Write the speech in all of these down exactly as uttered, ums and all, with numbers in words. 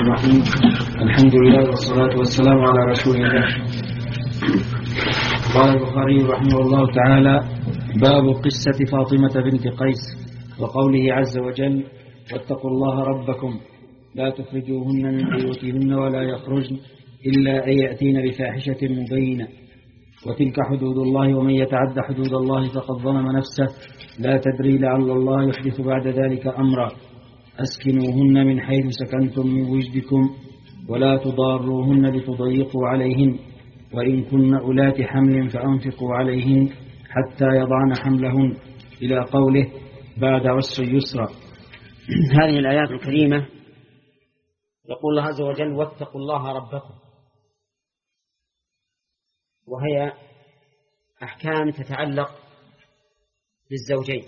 الرحيم. الحمد لله والصلاة والسلام على رسول الله. قال البخاري رحمه الله تعالى: باب قصة فاطمة بنت قيس وقوله عز وجل: واتقوا الله ربكم لا تخرجوهن من بيوتهن ولا يخرجن إلا أن يأتين بفاحشة مبينة وتلك حدود الله ومن يتعد حدود الله فقد ظلم نفسه لا تدري لعل الله يحدث بعد ذلك أمرا أسكنوهن من حيث سكنتم من وجدكم ولا تضاروهن لتضيقوا عليهن وإن كن أولات حمل فأنفقوا عليهن حتى يضعن حملهن إلى قوله بعد عسر يسرا. هذه الآيات الكريمة يقول الله عز وجل: واتقوا الله ربكم، وهي أحكام تتعلق بالزوجين،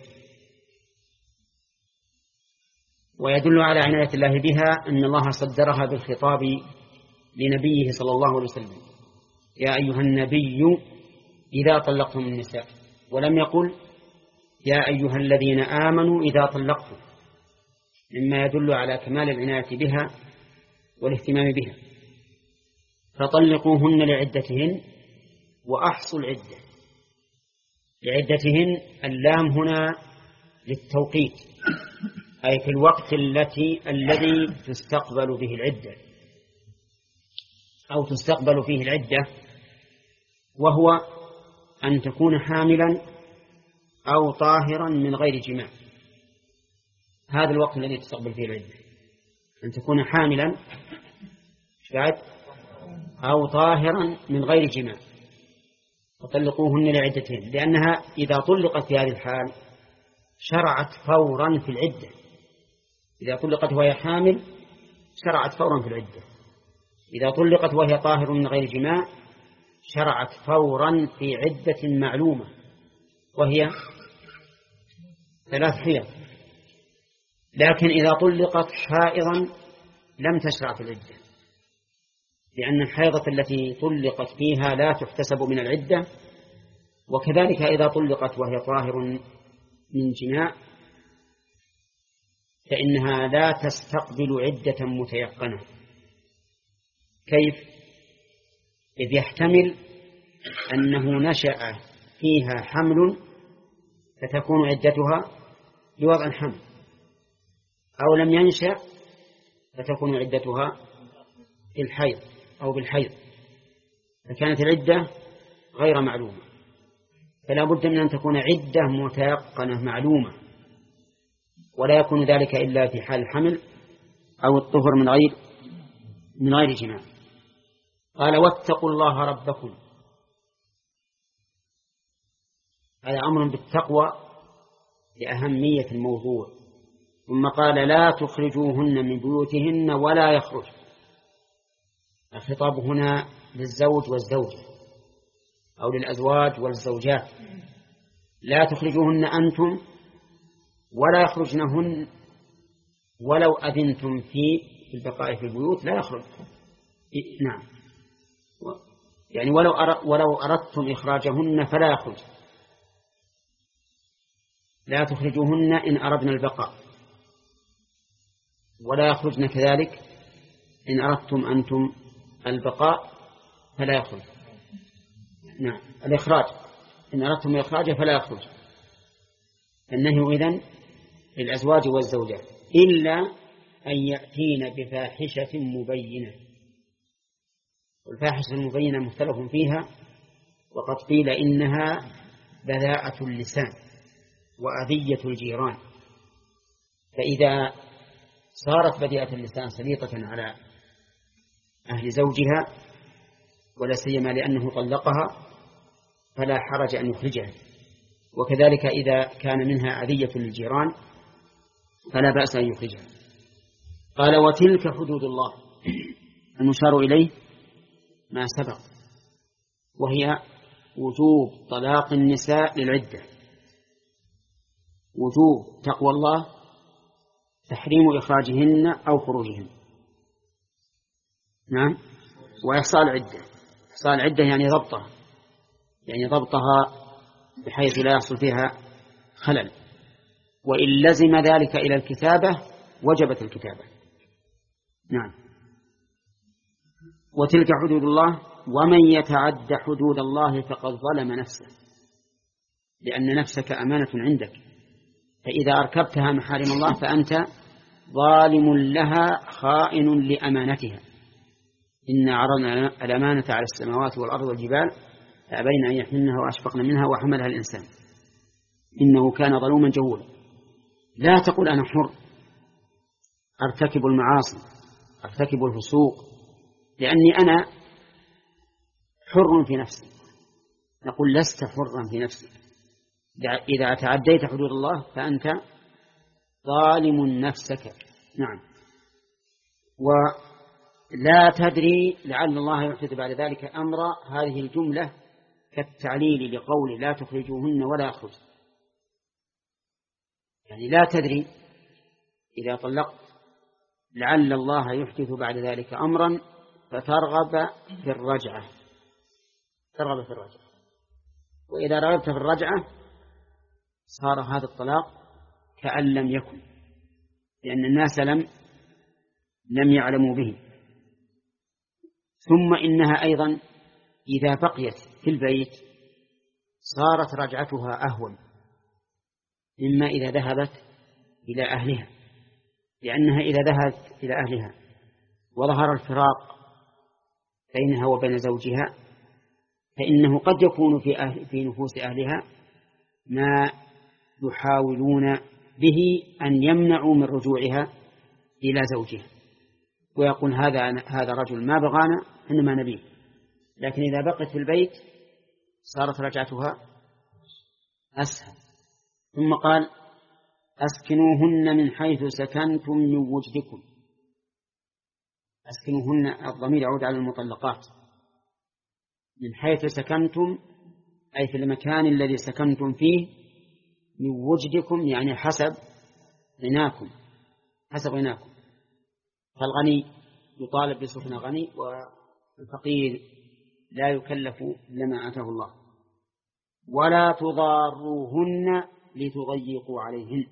ويدل على عناية الله بها أن الله صدرها بالخطاب لنبيه صلى الله عليه وسلم: يا أيها النبي إذا طلقتم النساء، ولم يقل يا أيها الذين آمنوا إذا طلقتم، مما يدل على كمال العناية بها والاهتمام بها. فطلقوهن لعدتهن وأحصوا العدة. لعدتهن اللام هنا للتوقيت، أي في الوقت التي الذي تستقبل به العدة أو تستقبل فيه العدة، وهو أن تكون حاملا أو طاهرا من غير جماع. هذا الوقت الذي تستقبل فيه العدة، أن تكون حاملا بعد أو طاهرا من غير جماع. وطلقوهن لعدتهن، لأنها إذا طلقت في هذه الحال شرعت فورا في العدة. إذا طلقت وهي حامل شرعت فورا في العدة. إذا طلقت وهي طاهر من غير جماع شرعت فورا في عدة معلومة، وهي ثلاث حيض. لكن إذا طلقت حائضا لم تشرع في العدة، لأن الحيضة التي طلقت فيها لا تحتسب من العدة. وكذلك إذا طلقت وهي طاهر من جماع فإنها لا تستقبل عدة متيقنة. كيف؟ إذ يحتمل أنه نشأ فيها حمل فتكون عدتها بوضع الحمل، أو لم ينشأ فتكون عدتها بالحيض أو بالحيض، فكانت العدة غير معلومة. فلا بد من أن تكون عدة متيقنة معلومة، ولا يكون ذلك إلا في حال الحمل أو الطهر من غير من غير جماع. قال: واتقوا الله ربكم. هذا أمر بالتقوى لأهمية الموضوع. ثم قال: لا تخرجوهن من بيوتهن ولا يخرج. الخطاب هنا للزوج والزوجة أو للأزواج والزوجات. لا تخرجوهن أنتم ولا يخرجنهن، ولو أذنتم في البقاء في البيوت لا يخرج. نعم، يعني ولو ولو أردتم إخراجهن فلا يخرج. لا تخرجوهن إن أردنا البقاء، ولا يخرجن كذلك إن أردتم أنتم البقاء فلا يخرج. نعم، الإخراج إن أردتم الإخراج فلا يخرج. النهي إذن للأزواج والزوجات إلا أن يأتين بفاحشة مبينة. والفاحشة المبينة مختلف فيها، وقد قيل إنها بذاءة اللسان وأذية الجيران. فإذا صارت بذيئة اللسان سليطة على أهل زوجها ولا سيما لأنه طلقها فلا حرج أن يخرجها. وكذلك إذا كان منها أذية للجيران فلا بأس أن يخرجها. قال: وتلك حدود الله. المشار إليه ما سبق، وهي وجوب طلاق النساء للعدة، وجوب تقوى الله، تحريم إخراجهن أو خروجهن. نعم، وإحصاء العدة. إحصاء العدة يعني ضبطها، يعني ضبطها بحيث لا يحصل فيها خلل. وإن لزم ذلك إلى الكتابة وجبت الكتابة. نعم. وتلك حدود الله ومن يتعد حدود الله فقد ظلم نفسه، لأن نفسك أمانة عندك، فإذا أركبتها محارم الله فأنت ظالم لها خائن لأمانتها. إنا عرضنا الأمانة على السماوات والأرض والجبال فأبين أن يحملنها وأشفقن منها وحملها الإنسان إنه كان ظلوما جهولا. لا تقل أنا حر أرتكب المعاصي أرتكب الفسوق لأني أنا حر في نفسي. نقول لست حرا في نفسك، إذا تعديت حدود الله فأنت ظالم نفسك. نعم. ولا تدري لعل الله يحدث بعد ذلك أمرا، هذه الجملة كالتعليل لقول لا تخرجوهن ولا يخرج، يعني لا تدري إذا طلقت لعل الله يحدث بعد ذلك أمرا فترغب في الرجعة ترغب في الرجعة وإذا رغبت في الرجعة صار هذا الطلاق كأن لم يكن، لأن الناس لم لم يعلموا به. ثم إنها أيضا إذا بقيت في البيت صارت رجعتها أهون مما إذا ذهبت إلى أهلها، لأنها إذا ذهبت إلى أهلها وظهر الفراق بينها وبين زوجها فإنه قد يكون في, أهل في نفوس أهلها ما يحاولون به أن يمنعوا من رجوعها إلى زوجها، ويقول هذا هذا رجل ما بغانا إنما نبيه. لكن إذا بقت في البيت صارت رجعتها أسهل. ثم قال أسكنوهن من حيث سكنتم من وجدكم. أسكنوهن الضمير يعود على المطلقات. من حيث سكنتم أي في المكان الذي سكنتم فيه، من وجدكم يعني حسب غناكم حسب غناكم. فالغني يطالب بسكن غني والفقير لا يكلف لما آتاه الله. ولا تضاروهن لتضيقوا عليهن.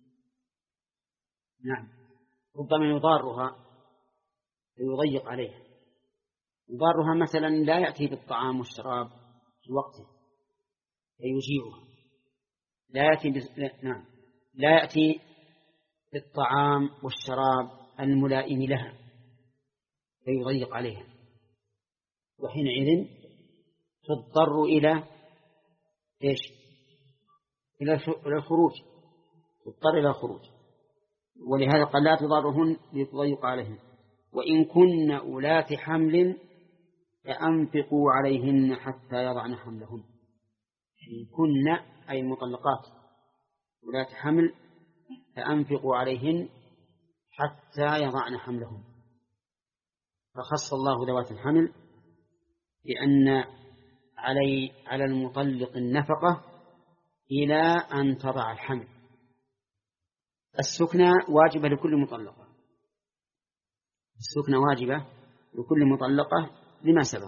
نعم، ربما يضارها ويضيق عليها. يضارها مثلا لا يأتي بالطعام والشراب في وقته فيجيعها، لا يأتي بس... لا... نعم لا يأتي بالطعام والشراب الملائم لها فيضيق عليها، وحينئذ تضطر إلى إيش؟ إلى الخروج تضطر إلى الخروج. ولهذا قال لا تضارهن لتضيق عليهن. وإن كن أولات حمل فأنفقوا عليهن حتى يضعن حملهن. إن كن أي المطلقات أولات حمل فأنفقوا عليهن حتى يضعن حملهن. فخص الله ذوات الحمل لأن علي على المطلق النفقة إلى أن تضع الحمل. السكنى واجبة لكل مطلقة، السكنى واجبة لكل مطلقة لما سبق.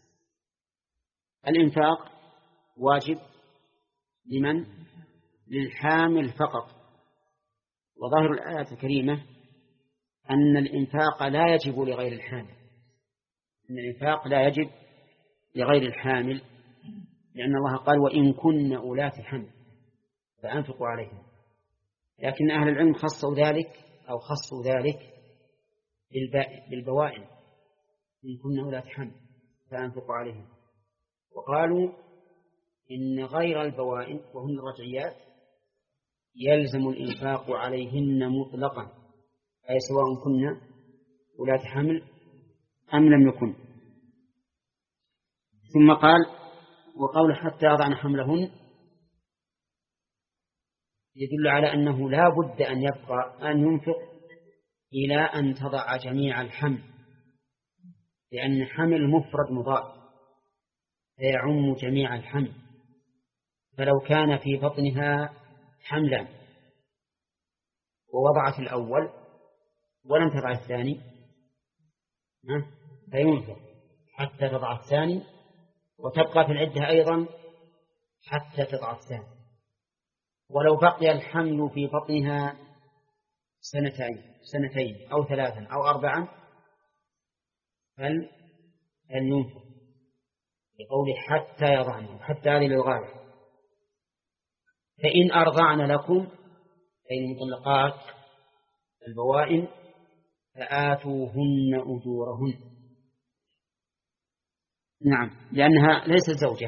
الإنفاق واجب لمن؟ للحامل فقط. وظاهر الآية الكريمة أن الإنفاق لا يجب لغير الحامل، أن الإنفاق لا يجب لغير الحامل، لأن الله قال وإن كن أولات حمل فأنفقوا عليهم. لكن أهل العلم خصوا ذلك أو خصوا ذلك بالبوائن، إن كن أولات حمل فأنفقوا عليهم. وقالوا إن غير البوائن وهن الرجعيات يلزم الإنفاق عليهن مطلقا، أي سواء كن أولات حمل أم لم يكن. ثم قال وقول حتى يضعن حملهن يدل على أنه لا بد أن يبقى أن ينفق إلى أن تضع جميع الحمل، لأن حمل مفرد مضاف فيعم جميع الحمل. فلو كان في بطنها حملا ووضعت الأول ولم تضع الثاني فينفق حتى تضع الثاني وتبقى في العدة أيضا حتى تضع الثاني. ولو بقي الحمل في بطنها سنتين سنتين أو ثلاثا أو أربعا هل هل ينفق بقول حتى يضعن، حتى هذه للغاية. فإن أرضعن لكم أي المطلقات البوائن فآتوهن أجورهن. نعم، لأنها ليست زوجة،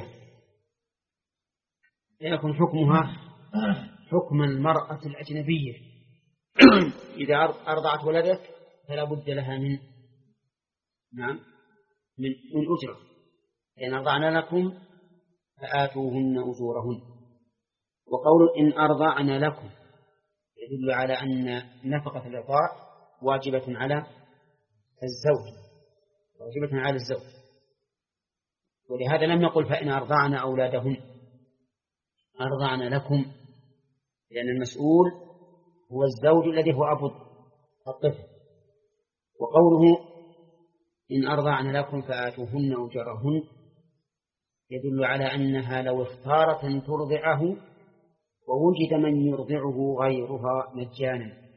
يكون حكمها حكم المرأة الأجنبية. إذا أرضعت ولدك فلا بد لها من نعم من من أجرة. إن أرضعن لكم فآتوهن أجورهن. وقول إن أرضعن لكم يدل على أن نفقة الرضاع واجبة على الزوج، واجبة على الزوج، ولهذا لم نقل فإن أرضعن أولادهن، أرضعن لكم، لأن المسؤول هو الزوج الذي هو أبو الطفل. وقوله إن أرضعن لكم فآتوهن أجورهن يدل على أنها لو اختارت أن ترضعه ووجد من يرضعه غيرها مجانا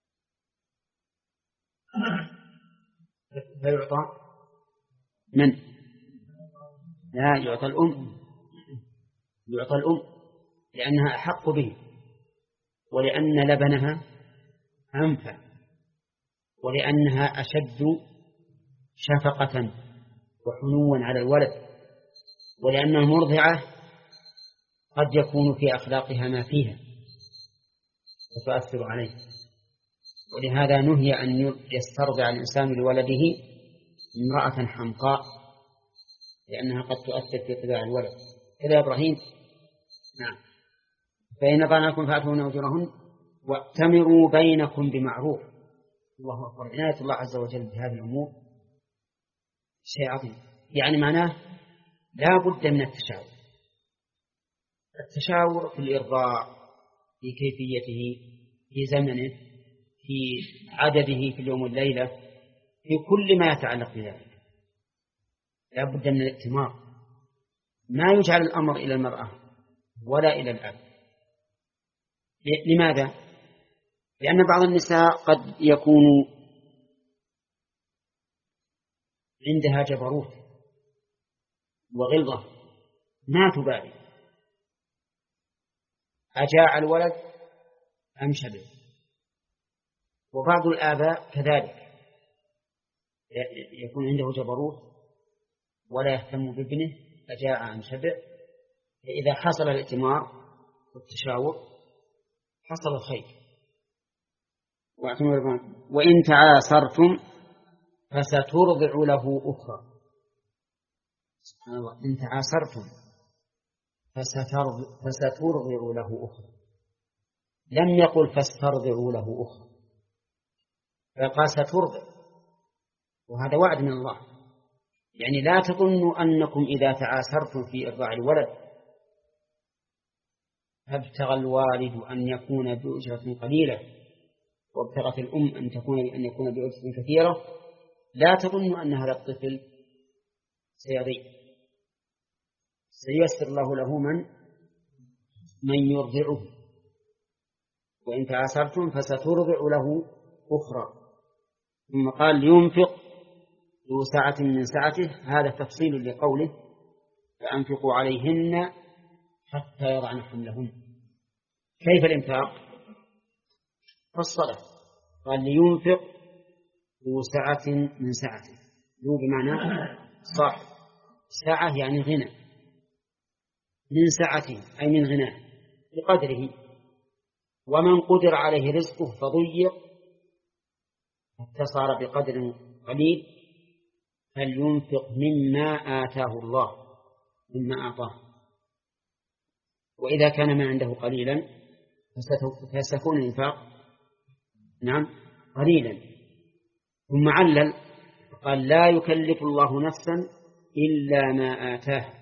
فيعطى من؟ لا، يعطى الأم، يعطى الأم لأنها أحق به، ولأن لبنها أنفع، ولأنها أشد شفقة وحنوا على الولد، ولأن المرضعة قد يكون في أخلاقها ما فيها وتؤثر عليه، ولهذا نهي أن يسترضع الإنسان لولده امرأة حمقاء، لأنها قد تؤثر في طباع الولد. كذا إبراهيم. نعم. فإن أرضعنكم فآتوهن أجورهن وأتمروا بينكم بمعروف. الله أكبر، عناية الله عز وجل بهذه الأمور شيء عظيم. يعني معناه لا بد من التشاور، التشاور في الإرضاع، في كيفيته، في زمنه، في عدده في اليوم والليلة، في كل ما يتعلق بذلك. لا بد من الائتمار، ما يجعل الأمر إلى المرأة ولا إلى الأب. لماذا؟ لأن بعض النساء قد يكون عندها جبروت وغلظة ما تبالي، أجاع الولد أم شبه. وبعض الآباء كذلك يكون عنده جبروت ولا يهتم بابنه أجاع أم شبه. فإذا حصل الائتمار والتشاور حصل الخير. وإن تعاسرتم فسترضع له أخرى. سبحان الله، إن تعاسرتم فسترضع له أخرى، لم يقل فاسترضعوا له أخرى، فقال سترضع، وهذا وعد من الله. يعني لا تظنوا أنكم إذا تعاسرتم في إرضاع الولد فابتغى الوالد أن يكون بأجرة قليلة وابتغت الأم أن تكون أن يكون بأجرة كثيرة، لا تظنوا أن هذا الطفل سيضيع، سييسر الله له من من يرضعه. وإن تعاسرتم فسترضع له أخرى. ثم قال لينفق ذو سعة من سعته، هذا تفصيل لقوله فأنفقوا عليهن حتى يضعن حملهن. كيف الإنفاق؟ فالصلاة. قال لينفق ذو سعة من سعته، ذو بمعنى صاحب، سعة يعني غنى، من سعته أي من غناه بقدره. ومن قدر عليه رزقه فضيق حتى صار بقدر قليل فلينفق مما آتاه الله، مما أعطاه. وإذا كان ما عنده قليلا فسيكون الإنفاق نعم قليلا. ثم علل قال لا يكلف الله نفسا إلا ما آتاها.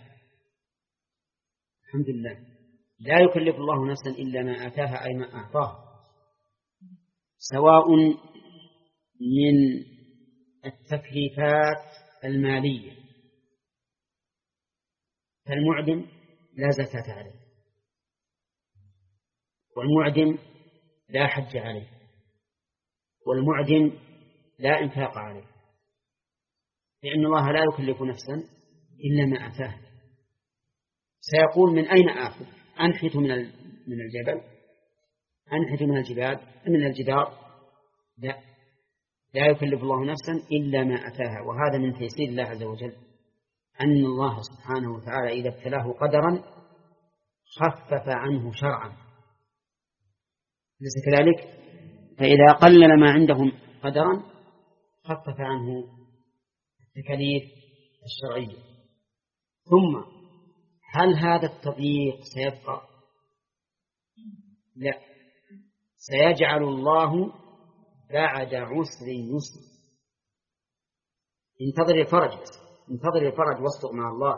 الحمد لله، لا يكلف الله نفسا إلا ما آتاها أي ما أعطاه، سواء من التكليفات المالية. فالمعدم لا زكاة عليه، والمعدم لا حج عليه، والمعدم لا إنفاق عليه. لأن الله لا يكلف نفسا إلا ما أتاه. سيقول من أين آخذ؟ أنحت من من الجبل، أنحت من الجبال، من الجدار؟ لا، لا يكلف الله نفسا إلا ما أتاها. وهذا من تيسير الله عز وجل، أن الله سبحانه وتعالى إذا ابتلاه قدرا خفف عنه شرعا، ليس كذلك؟ فإذا قلل ما عندهم قدرا خفف عنه التكاليف الشرعية. ثم هل هذا التضييق سيبقى؟ لا، سيجعل الله بعد عسر يسر. انتظر الفرج، انتظر الفرج واصدق مع الله،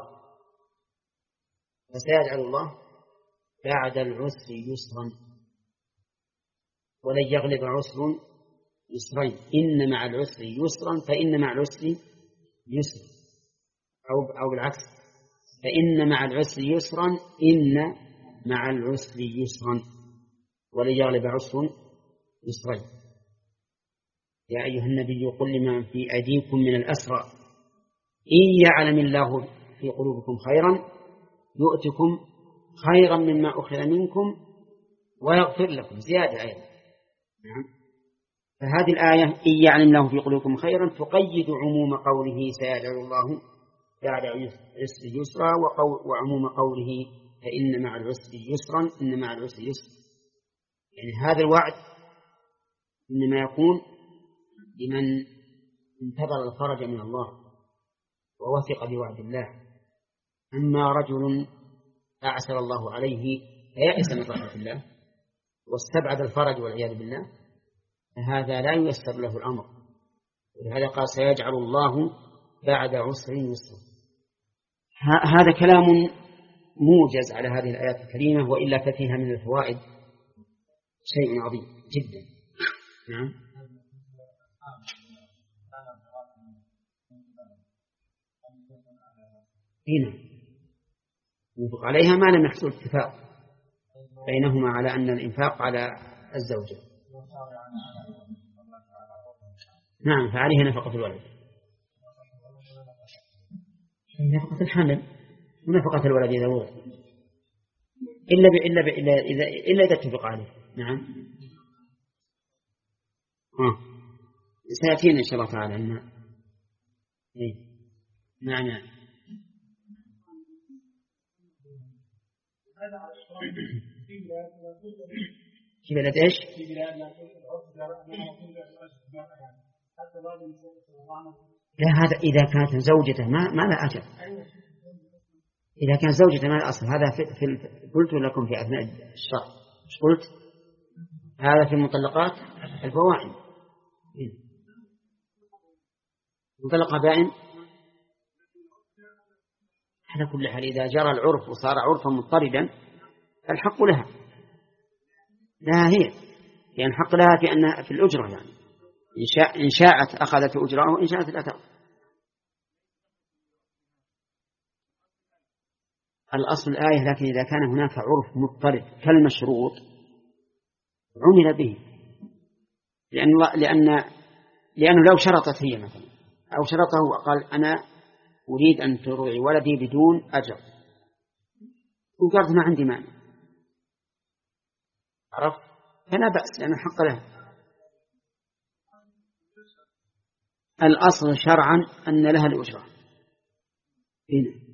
فسيجعل الله بعد العسر يسرا، ولن يغلب عسر يسرين، إن مع العسر يسرا فإن مع العسر يسر، أو أو بالعكس، فإن مع العسر يسرا إن مع العسر يسرا، ولن يغلب عسر يسرين. يا أيها النبي قل لمن في أيديكم من الأسرى إن يعلم الله في قلوبكم خيرا يؤتكم خيرا مما أخذ منكم ويغفر لكم، زيادة أيضا. نعم. فهذه الآية إن يعلم الله في قلوبكم خيرا تقيد عموم قوله سيجعل الله بعد عسر يسرا، وعموم قوله فإن مع العسر يسرا، إن مع العسر يسرا. يعني هذا الوعد إنما يكون لمن انتظر الفرج من الله ووثق بوعد الله. أما رجل أعسر الله عليه فيأس من رحمة الله واستبعد الفرج والعياذ بالله، فهذا لا ييسر له الأمر. ولهذا قال سيجعل الله بعد عسر يسرا. هذا كلام موجز على هذه الآيات الكريمة، وإلا ففيها من الفوائد شيء عظيم جدا. نعم. هنا ينفق عليها ما لم يحصل اتفاق بينهما على أن الإنفاق على الزوجة. نعم، فعليها نفقة الولد، نفقة الحمل ونفقة الولد إذا ولد، إلا إلا إلا إذا إلا إذا اتفق عليه. نعم. آه. سيأتينا إن شاء الله تعالى الماء. إيه. نعم نعم. في بلد إيش؟ لا، هذا إذا كانت زوجته ما ما لا أجل. إذا كانت زوجته ما الأصل. هذا في, في قلت لكم في أثناء الشرح، مش قلت هذا في المطلقات البوائن. مطلقة بائن على كل حال إذا جرى العرف وصار عرفا مضطردا الحق لها، لها هي، لأن يعني الحق لها في أنها في الأجرة، يعني إن, شاء إن شاءت أخذت أجرة وإن شاءت لا تأخذ. الأصل الآية، لكن إذا كان هناك عرف مضطرد كالمشروط عمل به، لأن لأن لأنه لو شرطت هي مثلا أو شرطه وقال أنا أريد أن ترضعي ولدي بدون أجر، وقالت ما عندي مانع، عرفت؟ فلا بأس لأن الحق له. الأصل شرعا أن لها الأجرة. هنا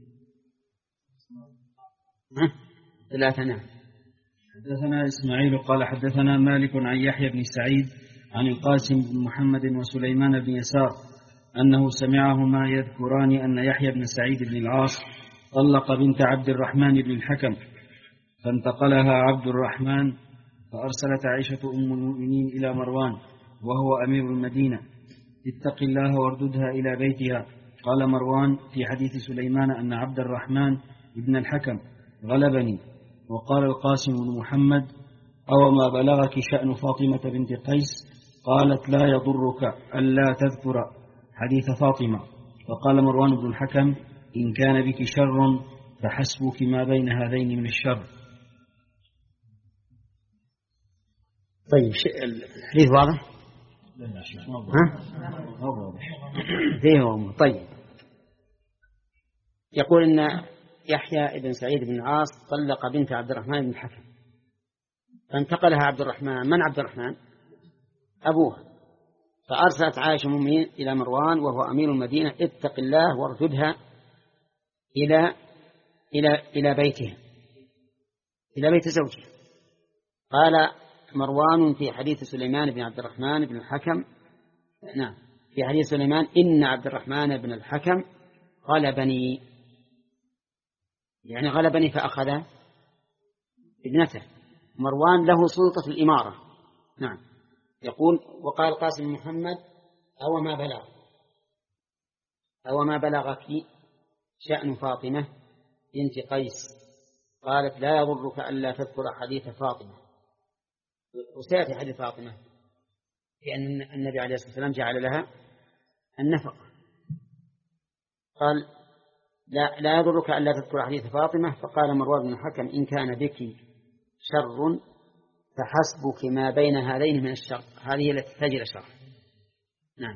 ثلاثة. نعم. حدثنا إسماعيل قال حدثنا مالك عن يحيى بن سعيد عن القاسم بن محمد وسليمان بن يسار أنه سمعهما يذكران أن يحيى بن سعيد بن العاص طلق بنت عبد الرحمن بن الحكم، فانتقلها عبد الرحمن، فأرسلت عائشة أم المؤمنين إلى مروان وهو أمير المدينة: اتق الله وارددها إلى بيتها. قال مروان في حديث سليمان أن عبد الرحمن بن الحكم غلبني. وقال القاسم بن محمد: أو ما بلغك شأن فاطمة بنت قيس؟ قالت: لا يضرك ألا تذكر حديث فاطمة. فقال مروان بن الحكم: إن كان بك شر فحسبك ما بين هذين من الشر. طيب الحديث واضح؟ ها؟ فيه. طيب يقول إن يحيى بن سعيد بن العاص طلق بنت عبد الرحمن بن الحكم، فانتقلها عبد الرحمن. من عبد الرحمن؟ أبوها. فأرسلت عائشة أم المؤمنين إلى مروان وهو أمير المدينة: اتق الله وارددها إلى إلى إلى بيتها، إلى بيت زوجها. قال مروان في حديث سليمان بن عبد الرحمن بن الحكم، نعم في حديث سليمان: إن عبد الرحمن بن الحكم غلبني، يعني غلبني فأخذ ابنته. مروان له سلطة الإمارة. نعم. يقول: وقال قاسم محمد: أو ما بلغ أو ما بلغك شأن فاطمة بنت قيس. قالت: لا يضرك ألا تذكر حديث فاطمة. وسيأتي حديث فاطمة في أن النبي عليه الصلاة والسلام جعل لها النفقة. قال: لا, لا يضرك ألا تذكر حديث فاطمة. فقال مروان بن الحكم: إن كان بك شر فحسبك ما بين هذين من الشر. هذه التي تجد شر. نعم.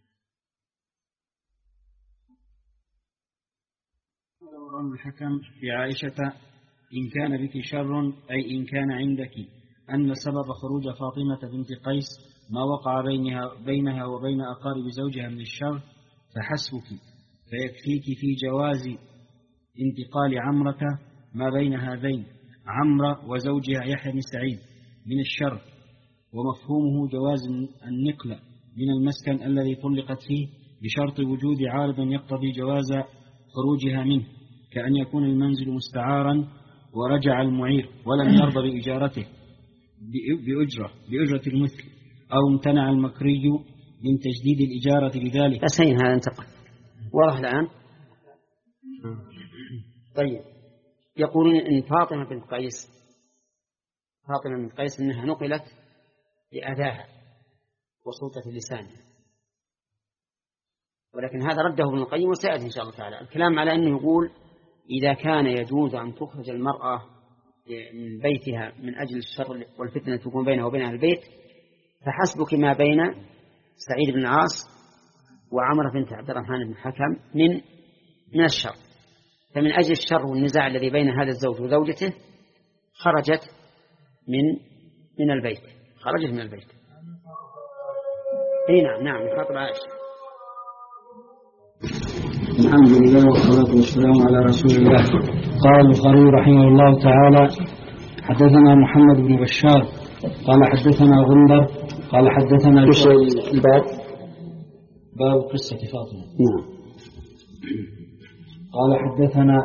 مروان بن الحكم في عائشة: إن كان بك شر، أي إن كان عندك أن سبب خروج فاطمة بنت قيس ما وقع بينها, بينها وبين أقارب زوجها من الشر فحسبك، فيكفيك في جواز انتقال عمرة ما بين هذين، عمرة وزوجها يحيى بن سعيد، من الشر. ومفهومه جواز النقل من المسكن الذي طلقت فيه بشرط وجود عارض يقتضي جواز خروجها منه، كأن يكون المنزل مستعارا ورجع المعير ولم يرضى بإجارته بأجرة بأجرة المثل، أو امتنع المكري من تجديد الإجارة بذلك. أسين هذا انتقل واضح الآن. طيب، يقولون إن فاطمة بنت قيس فاطمة بنت قيس إنها نقلت لأذاها وسلطة لسانها، ولكن هذا رده ابن القيم وسيأتي إن شاء الله تعالى الكلام على أنه يقول: إذا كان يجوز أن تخرج المرأة من بيتها من أجل الشر والفتنة تكون بينها وبين أهل البيت، فحسبك ما بين سعيد بن العاص وعمرة بنت عبد الرحمن بن الحكم من من الشر. فمن أجل الشر والنزاع الذي بين هذا الزوج وزوجته خرجت من من البيت خرجت من البيت. اي نعم نعم خاطب عائشة. الحمد لله والصلاة والسلام على رسول الله. قال البخاري رحمه الله تعالى: حدثنا محمد بن بشار قال حدثنا غندر قال حدثنا الباب باب قصة فاطمة. نعم. قال حدثنا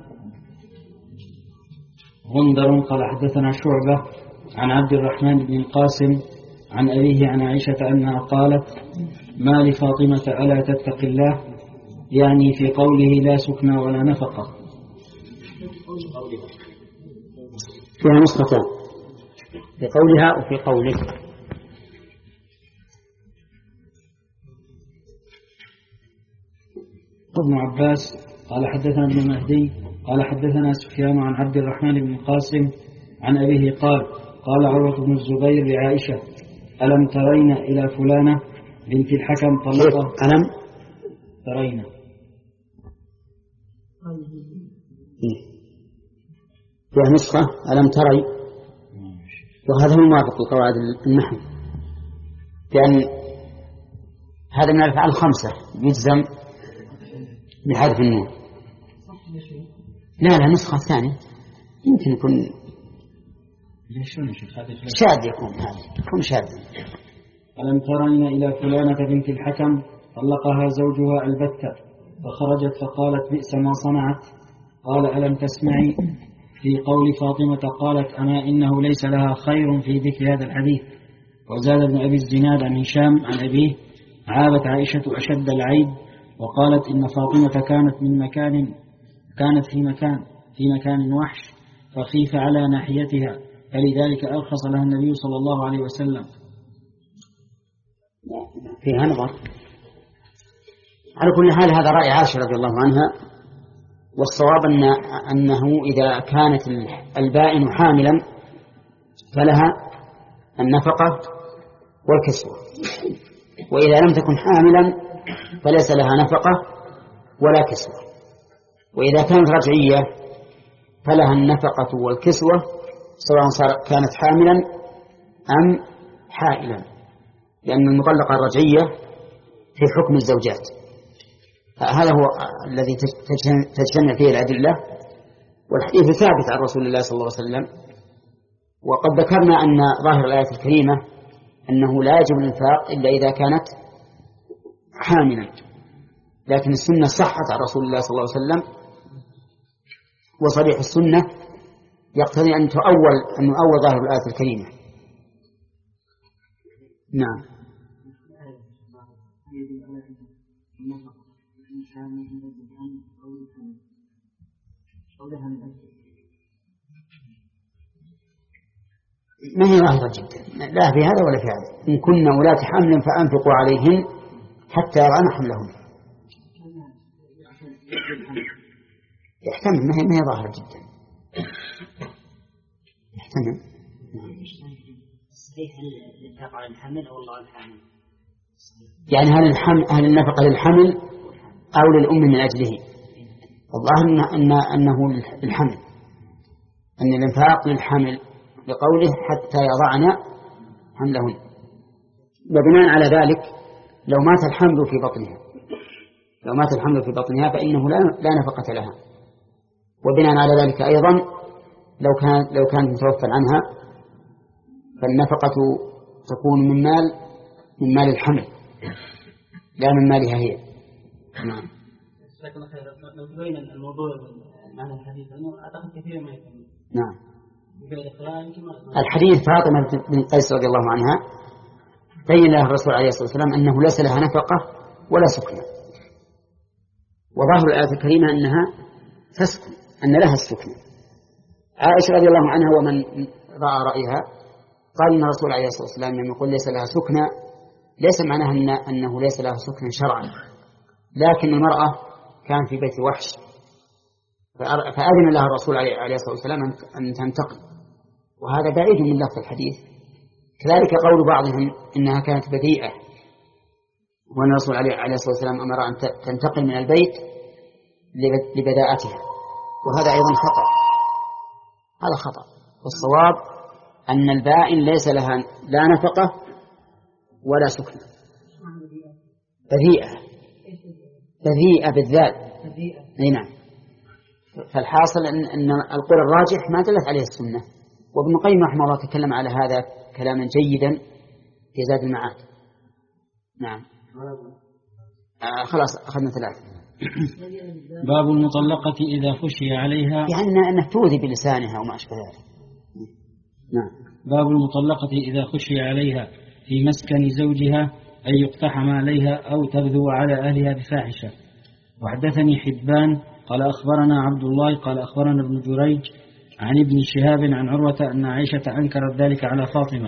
غندر قال حدثنا شعبة عن عبد الرحمن بن القاسم عن أبيه عن عائشة أنها قالت: ما لفاطمة ألا تتق الله، يعني في قوله لا سكنى ولا نفقة. فيها نسختان، في قولها وفي قوله. ابن عباس قال حدثنا ابن مهدي قال حدثنا سفيان عن عبد الرحمن بن القاسم عن أبيه قال: قال عروة بن الزبير لعائشة: ألم ترين إلى فلانة بنت الحكم طلقها؟ ألم ترين فيها نسخة ألم تري، وهذا هو موافق لقواعد النحو، لأن هذا من الأفعال الخمسة يجزم بحذف النون. لا لا نسخة ثانية يمكن يكون شاذ، يكون هذا يكون شاذ. ألم ترين إلى فلانة بنت الحكم طلقها زوجها البتة فخرجت فقالت: بئس ما صنعت. قال: ألم تسمعي في قول فاطمة قالت: أما إنه ليس لها خير في ذكر هذا الحديث. وزاد ابن أبي الزناد عن هشام عن أبيه: عابت عائشة أشد العيب وقالت: إن فاطمة كانت من مكان كانت في مكان في مكان وحش فخيف على ناحيتها، فلذلك أرخص لها النبي صلى الله عليه وسلم. فيها نظر. على كل حال هذا رأي عائشة رضي الله عنها، والصواب أن أنه إذا كانت البائن حاملا فلها النفقة والكسوة، وإذا لم تكن حاملا فليس لها نفقة ولا كسوة. وإذا كانت رجعية فلها النفقة والكسوة سواء صار كانت حاملا أم حائلا، لأن المطلقة الرجعية في حكم الزوجات. هذا هو الذي تجتمع فيه الأدلة، والحديث ثابت عن رسول الله صلى الله عليه وسلم. وقد ذكرنا أن ظاهر الآية الكريمة أنه لا يجب الإنفاق إلا إذا كانت حاملا، لكن السنة صحت عن رسول الله صلى الله عليه وسلم، وصريح السنة يقتضي أن تؤول أن يؤول ظاهر الآية الكريمة. نعم. ما هي ظاهرة جدا، لا في هذا ولا في هذا. إن كنا ولاة حمل فأنفقوا عليهن حتى يضعن حملهن. يحتمل، ما هي ما هي ظاهرة جدا، يحتمل. صحيح الإنفاق على الحمل أو الله الحامل؟ يعني هل الحمل هل النفقة للحمل أو للأم من أجله؟ والله إن أنه للحمل، أن الإنفاق للحمل لقوله حتى يضعن حملهن. وبناء على ذلك لو مات الحمل في بطنها لو مات الحمل في بطنها فإنه لا لا نفقة لها. وبناء على ذلك أيضا لو كان لو كانت متوفى عنها فالنفقة تكون من مال من مال الحمل لا من مالها هي. نعم. لو تبين الموضوع معنى الحديث أنه أعتقد كثير ما يكون. نعم. الحديث فاطمة بن قيس رضي الله عنها بين لها الرسول عليه الصلاة والسلام أنه ليس لها نفقة ولا سكنة، وظاهر الآية الكريمة أنها تسكن، أن لها السكنة. عائشة رضي الله عنها ومن رأى رأيها قال إن الرسول عليه الصلاة والسلام لما يقول ليس لها سكنة ليس معناها إن أنه ليس لها سكنة شرعا، لكن المرأة كان في بيت وحش فأذن لها الرسول عليه الصلاة والسلام أن تنتقل، وهذا بعيد من لفظ الحديث. كذلك قول بعضهم إنها كانت بديئة وأن الرسول عليه الصلاة والسلام أمر أن تنتقل من البيت لبداءتها، وهذا أيضا خطأ، هذا خطأ. والصواب أن البائن ليس لها لا نفقة ولا سكنة، بديئة بديئة بالذات. نعم. فالحاصل أن, أن القول الراجح ما دلت عليه السنة، وابن القيم رحمه الله تكلم على هذا كلاما جيدا في زاد المعاد. نعم. آه خلاص أخذنا ثلاثة. باب المطلقة إذا خشي عليها، يعني أنك تؤذي بلسانها وما أشبه ذلك. نعم. باب المطلقة إذا خشي عليها في مسكن زوجها أن يقتحم عليها أو تغدو على أهلها بفاحشة. وحدثني حبان قال أخبرنا عبد الله قال أخبرنا ابن جريج عن ابن شهاب عن عروة أن عائشة أنكرت ذلك على فاطمة.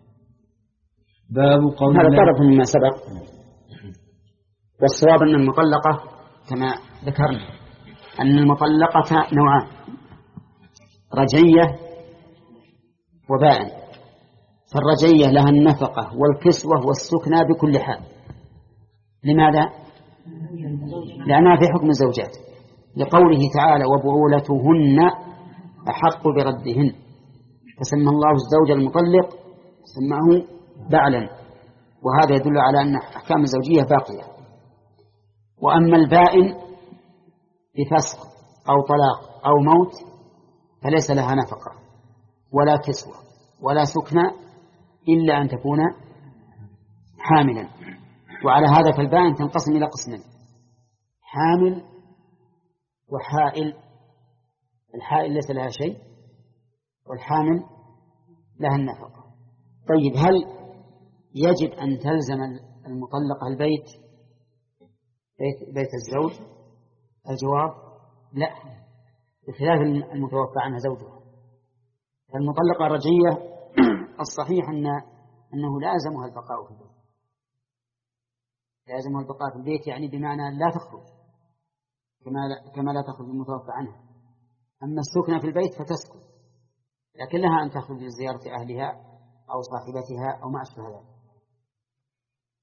باب قول هذا طرف مما سبق، والصواب أن المطلقة كما ذكرنا أن المطلقة نوعان، رجعية وبائن. فالرجعية لها النفقة والكسوة والسكنى بكل حال. لماذا؟ لأنها في حكم الزوجات، لقوله تعالى وبعولتهن أحق بردهن، فسمى الله الزوج المطلق سماه بعلا، وهذا يدل على أن أحكام الزوجية باقية. وأما البائن بفسق أو طلاق أو موت فليس لها نفقة ولا كسوة ولا سكنى إلا أن تكون حاملا. وعلى هذا فالبائن تنقسم إلى قسمين، حامل وحائل. الحائل ليس لها شيء والحامل لها النفقة. طيب هل يجب أن تلزم المطلقة البيت بيت, بيت الزوج؟ الجواب لا، بخلاف المتوفى عنها زوجها. فالمطلقة الرجعية الصحيح أن أنه لازمها البقاء في البيت، لازمها البقاء في البيت يعني بمعنى لا تخرج كما لا, كما لا تخرج المتوفى عنها. أما السكنة في البيت فتسكن، لكن لها أن تخرج لزيارة أهلها أو صاحبتها أو ما أشبه ذلك.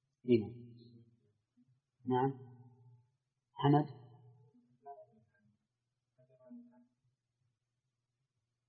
نعم. حمد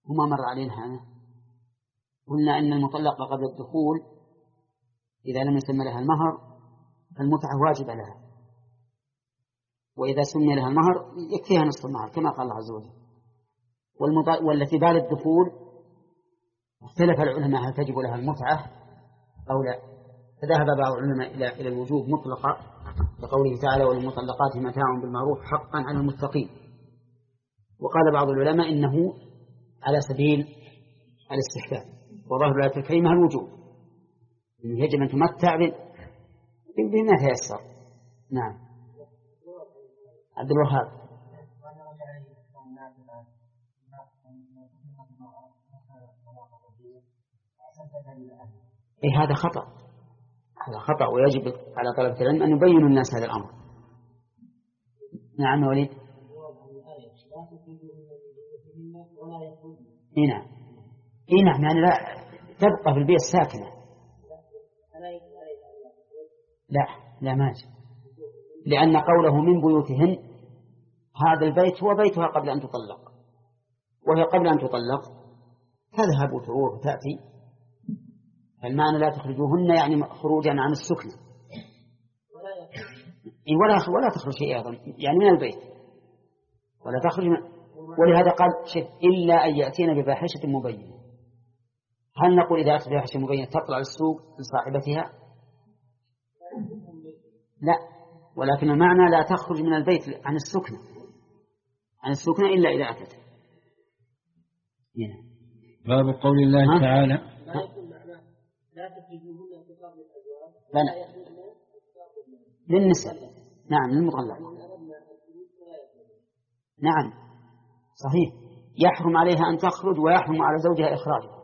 وما مر علينا هذا. قلنا أن المطلقة قبل الدخول إذا لم يسمى لها المهر فالمتعة واجبة لها، وإذا سمي لها المهر يكفيها نصف المهر كما قال الله عز وجل. والتي بعد الدخول اختلف العلماء هل تجب لها المتعة أو لا، فذهب بعض العلماء إلى إلى الوجوب مطلقا لقوله تعالى وللمطلقات متاع بالمعروف حقا على المتقين. وقال بعض العلماء إنه على سبيل الاستحباب، وظاهر الآية الكريمة الوجوب، إنه يجب أن تمتع بما تيسر. نعم. عبد الوهاب. إيه هذا خطأ، هذا خطأ، ويجب على طلبة العلم أن يبينوا الناس هذا الأمر. نعم يا وليد. إيه نعم، إيه نعم، يعني لا تبقى في البيت ساكنة. لا لا ماشي، لأن قوله من بيوتهن هذا البيت هو بيتها قبل أن تطلق، وهي قبل أن تطلق تذهب وتروح وتأتي. المعنى لا تخرجوهن يعني خروجا عن السكنة، ولا ولا تخرج شيء أيضا يعني من البيت ولا تخرج من... ولهذا قال شيء إلا أن يأتين بفاحشة مبينة. هل نقول إذا أتت بفاحشة مبينة تطلع السوق لصاحبتها؟ لا، ولكن المعنى لا تخرج من البيت عن السكنة عن السكنة إلا إذا أتت. هنا باب قول الله ها؟ تعالى لا تخرجوهن في قبل الأزواج لا لا للنساء. نعم للمطلقات. نعم صحيح، يحرم عليها أن تخرج ويحرم على زوجها إخراجها.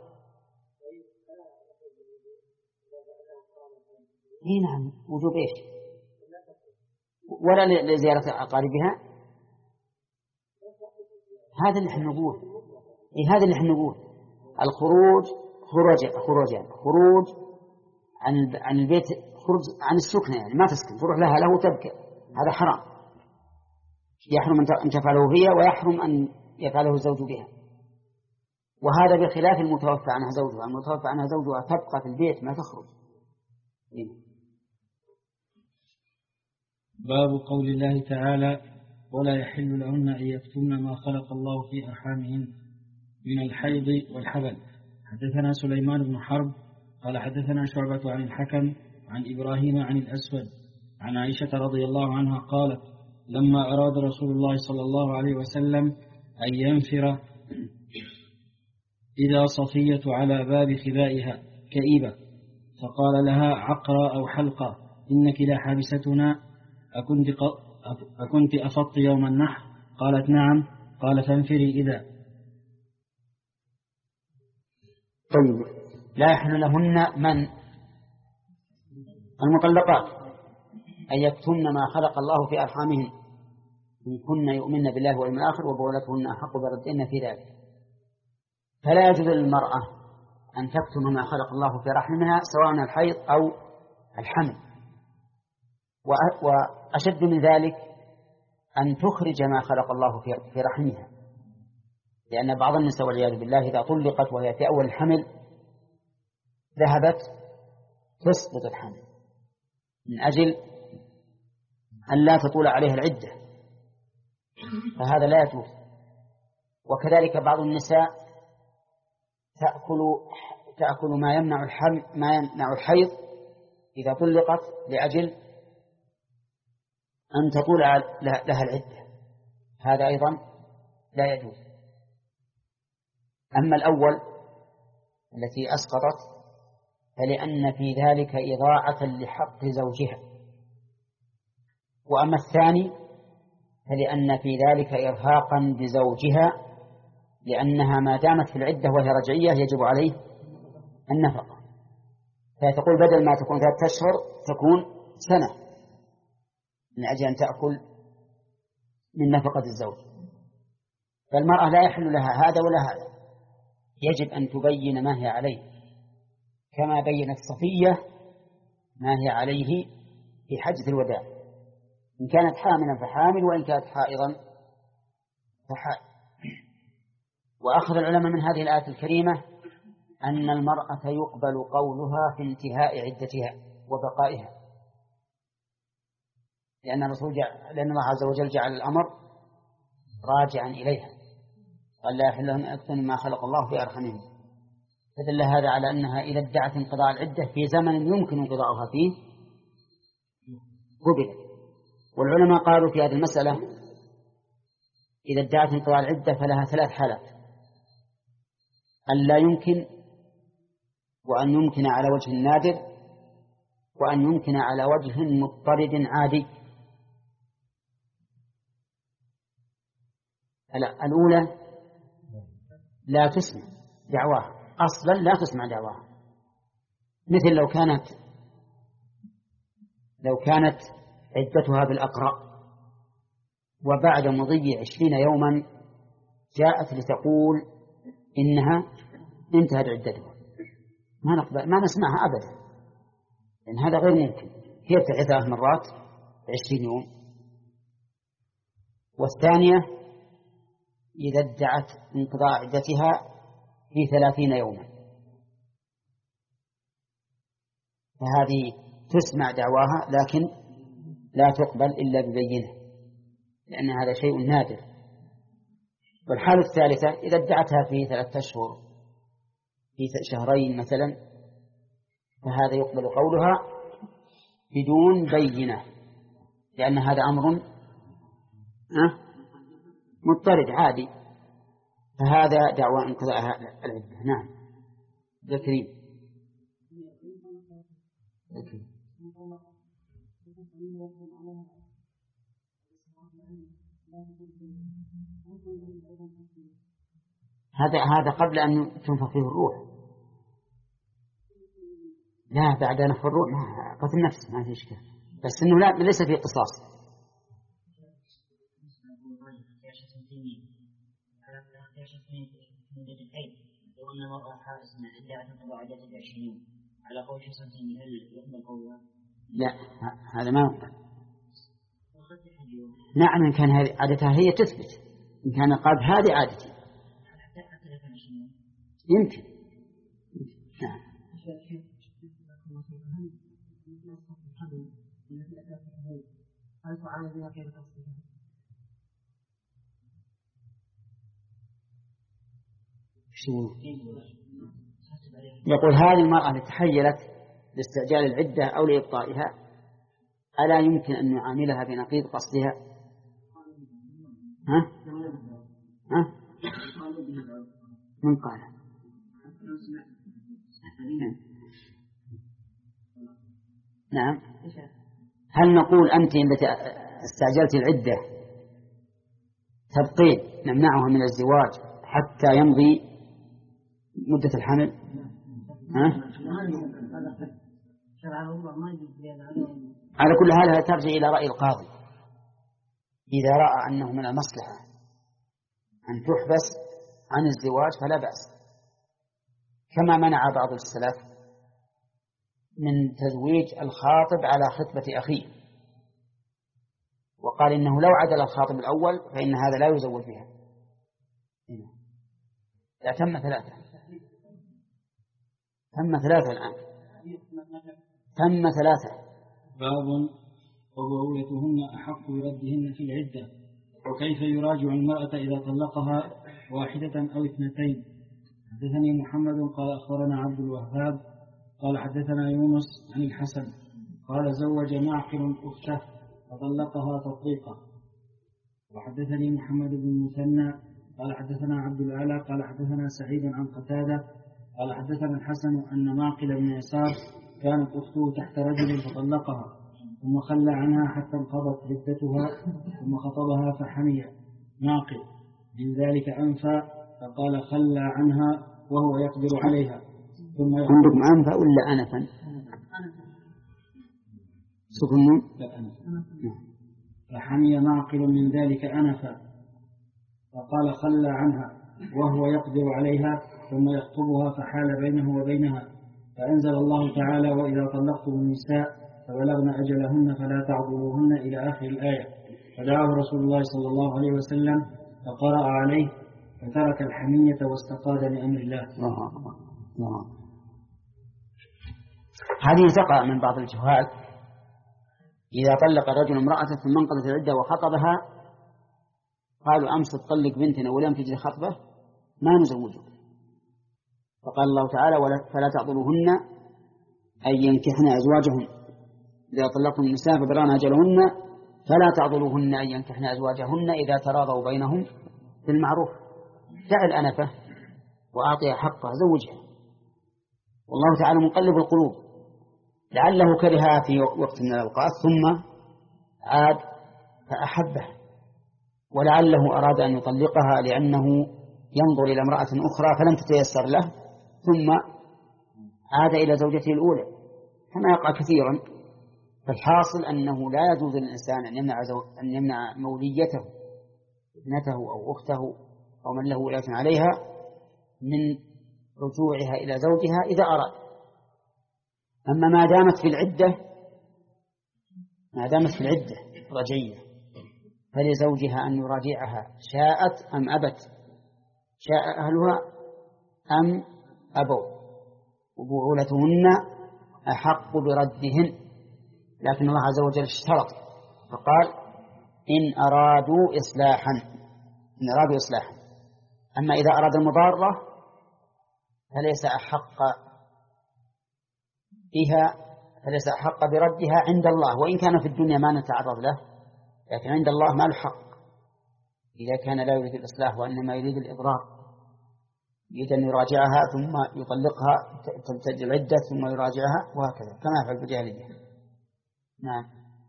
إيه نعم وجوب إيش؟ ولا لزيارة أقاربها. هذا اللي احنا نقول. إيه هذا اللي احنا نقول الخروج خروج خروجان خروج عن عن البيت، خروج عن السكنة يعني ما تسكن، تروح لها له وتبكى، هذا حرام، يحرم أن تفعله هي ويحرم أن يفعله الزوج بها. وهذا بخلاف المتوفى عنها زوجها، المتوفى عنها زوجها تبقى في البيت ما تخرج. باب قول الله تعالى ولا يحل لهن أن يكتمن ما خلق الله في أرحامهن من الحيض والحبل. حدثنا سليمان بن حرب قال حدثنا شعبة عن الحكم عن إبراهيم عن الأسود عن عائشة رضي الله عنها قالت لما أراد رسول الله صلى الله عليه وسلم أن ينفر إذا صفية على باب خبائها كئيبة فقال لها عقرى أو حلقة إنك لا حابستنا أكنت, أكنت أفضت يوم النحر؟ قالت نعم. قال فانفري إذا. طيب لا يحل لهن من المطلقات أن يكتمن ما خلق الله في أرحامهن إن كن يؤمن بالله واليوم الآخر وبولتهن أحق بردهن في ذلك. فلا يجوز للمرأة أن تكتم ما خلق الله في رحمها سواء الحيض أو الحمل، وأشد من ذلك أن تخرج ما خلق الله في رحمها، لأن بعض النساء والعياذ بالله إذا طلقت وهي في أول الحمل ذهبت تسقط الحمل من أجل أن لا تطول عليها العدة، فهذا لا يجوز. وكذلك بعض النساء تأكل تأكل ما يمنع الحمل ما يمنع الحيض إذا طلقت لأجل أن تطول لها العدة، هذا أيضا لا يجوز. أما الأول التي أسقطت فلأن في ذلك إضاعة لحق زوجها، وأما الثاني فلأن في ذلك إرهاقا بزوجها، لأنها ما دامت في العدة وهي رجعية يجب عليه النفقة، فتقول بدل ما تكون ثلاثة أشهر تكون سنة من أجل أن تأكل من نفقة الزوج. فالمرأة لا يحل لها هذا ولا هذا، يجب أن تبين ما هي عليه كما بينت صفية ما هي عليه في حجة الوداع، إن كانت حاملا فحامل وإن كانت حائضا فحائض. وأخذ العلماء من هذه الآية الكريمة أن المرأة يقبل قولها في انتهاء عدتها وبقائها، لأن الرسول جعل لأن الله عز وجل جعل الأمر راجعا إليها، قال لا يحل لهن أكثر مما خلق الله في أرحمهن، فدل هذا على أنها إذا ادعت انقضاء العدة في زمن يمكن انقضاؤها فيه قبلت. والعلماء قالوا في هذه المسألة إذا ادعت انقضاء العدة فلها ثلاث حالات: أن لا يمكن، وأن يمكن على وجه نادر، وأن يمكن على وجه مضطرد عادي. الأولى لا تسمع دعواها، أصلا لا تسمع دعواها، مثل لو كانت لو كانت عدتها بالأقراء وبعد مضي عشرين يوما جاءت لتقول إنها انتهت عدتها، ما نقبل ما نسمعها أبدا، لأن هذا غير ممكن، هي بتعد ثلاث مرات عشرين يوم. والثانية إذا ادعت انقضاء عدتها في ثلاثين يوما، فهذه تسمع دعواها لكن لا تقبل إلا ببينة، لأن هذا شيء نادر. والحالة الثالثة إذا ادعتها في ثلاثة أشهر في شهرين مثلا، فهذا يقبل قولها بدون بينة، لأن هذا أمر مضطرد عادي، فهذا دعوى انقضاء العدة. نعم ذكرين هذا هذا قبل أن تنفخ فيه الروح، لا بعد نفخ الروح ما قتل النفس ما في إشكال، بس إنه لا ليس فيه قصاص. لا هذا ما يقبل. نعم إن كان هذه عادتها هي تثبت، إن كان قال هذه عادتي يمكن. نعم يقول هذه المرأة التي تحيلت لاستعجال العدة أو لإبطائها ألا يمكن أن نعاملها بنقيض قصدها؟ ها؟ ها؟ من قال؟ نعم. هل نقول أنت التي استعجلت العدة تبقين نمنعها من الزواج حتى يمضي مدة الحمل؟ ها؟ على كل حال ترجع إلى رأي القاضي، إذا رأى أنه من المصلحة أن تحبس عن الزواج فلا بأس، كما منع بعض السلف من تزويج الخاطب على خطبة أخيه، وقال إنه لو عدل الخاطب الأول فإن هذا لا يزوج بها. لا تم ثلاثة تم ثلاثة الآن تم ثلاثة. باب وبعولتهن أحق بردهن في العدة، وكيف يراجع المرأة إذا طلقها واحدة أو اثنتين. حدثني محمد قال أخبرنا عبد الوهاب قال حدثنا يونس عن الحسن قال زوج معقل أخته فطلقها تطليقا. وحدثني محمد بن المثنى قال حدثنا عبد الأعلى قال حدثنا سعيد عن قتادة قال حدثنا الحسن أن معقل بن يسار كانت أخته تحت رجل فطلقها ثم خلى عنها حتى انقضت عدتها ثم خطبها فحمي معقل من ذلك أنفى فقال خلى عنها وهو يقدر عليها. ثم عندكم أنفى ولا أنفا؟ سكنون فحمي معقل من ذلك أنفا فقال خلى عنها وهو يقدر عليها ثم يخطبها فحال بينه وبينها. فأنزل الله تعالى وإذا طلقتم النساء فبلغن أجلهن فلا تعضلوهن إلى آخر الآية. فدعاه رسول الله صلى الله عليه وسلم فقرأ عليه فترك الحمية واستقاد لأمر الله. الله الله. هذه تقع من بعض الجهال، إذا طلق الرجل امرأته ثم انقضت العدة وخطبها قالوا أمس تطلق بنتنا ولم تجد خطبة ما نزوجك. فقال الله تعالى فلا تعضلوهن أن ينكحن أزواجهن إذا طلقتم النساء فبلغن أجلهن فلا تعضلوهن أن ينكحن أزواجهن إذا تراضوا بينهم بالمعروف. دع الأنفة وأعطيها حقها زوجها، والله تعالى مقلب القلوب، لعله كرهها في وقت من الأوقات ثم عاد فأحبه، ولعله أراد أن يطلقها لأنه ينظر إلى امرأة أخرى فلم تتيسر له ثم عاد إلى زوجته الأولى، كما يقع كثيرا. فالحاصل أنه لا يجوز للإنسان أن يمنع, أن يمنع موليته ابنته أو أخته أو من له ولاية عليها من رجوعها إلى زوجها إذا أراد. أما ما دامت في العدة ما دامت في العدة رجعية فلزوجها أن يراجعها شاءت أم أبت، شاء أهلها أم أبوا، وبعولتهن أحق بردهن. لكن الله عز وجل اشترط فقال إن أرادوا إصلاحا إن أرادوا إصلاحا. أما إذا أراد المضارة فليس أحق بها فليس أحق بردها عند الله، وإن كان في الدنيا ما نتعرض له، لكن عند الله ما له حق إذا كان لا يريد الإصلاح وإنما يريد الإضرار. يريد أن يراجعها ثم يطلقها تمتد العدة ثم يراجعها وهكذا كما يفعل بالجاهلية. نعم.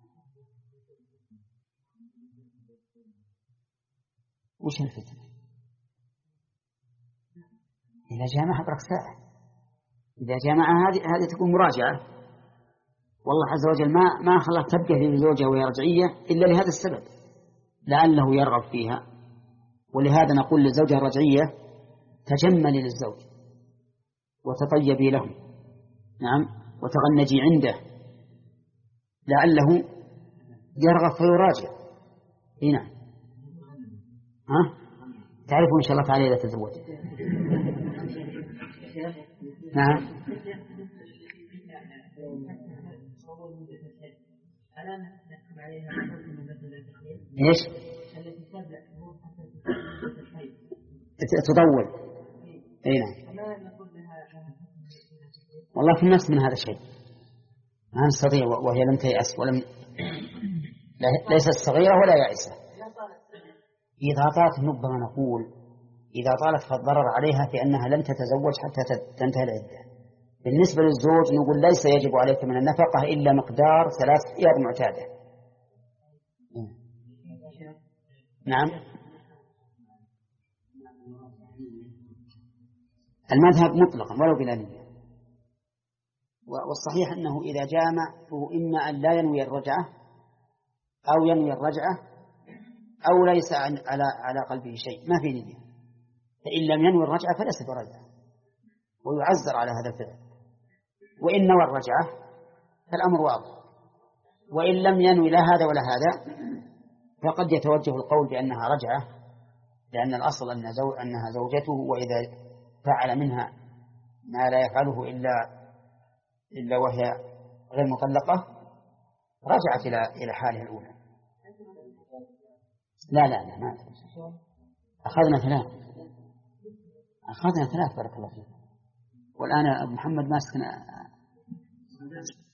وش الفتنة؟ إذا جامعها برك ساعة، إذا جامعها هذه هذه تكون مراجعة، والله عز وجل ما ما خلق تبقى في زوجها وهي رجعية إلا لهذا السبب، لعله يرغب فيها. ولهذا نقول للزوجة الرجعية تجملي للزوج وتطيبي له، نعم، وتغنجي عنده لعله يرغب فيراجع. هنا ها تعرفوا إن شاء الله تعالى إذا تزوج. نعم. إيش؟ تطول. أي نعم. والله في النفس من هذا الشيء ما نستطيع وهي لم تيأس ولم ليست صغيرة ولا يائسة. إذا طالت نبغى نقول إذا طالت فالضرر عليها في أنها لم تتزوج حتى تنتهي العدة. بالنسبة للزوج نقول ليس يجب عليك من النفقة إلا مقدار ثلاث حيض معتادة. نعم. المذهب مطلقا ولو بلا نية، والصحيح أنه إذا جامع فهو إما أن لا ينوي الرجعة أو ينوي الرجعة أو ليس على على قلبه شيء ما في نية، فإن لم ينوي الرجعة فليس برجعة ويعذر على هذا الفعل، وإن نوى الرجعة فالأمر واضح، وإن لم ينوي لا هذا ولا هذا فقد يتوجه القول بأنها رجعة، لأن الأصل أن زو أنها زوجته، وإذا فعل منها ما لا يفعله إلا إلا وهي غير مطلقة رجعت إلى إلى حالها الأولى. لا لا لا ما أخذنا ثلاث أخذنا ثلاث بارك الله فيك. والآن أبو محمد ماسكنا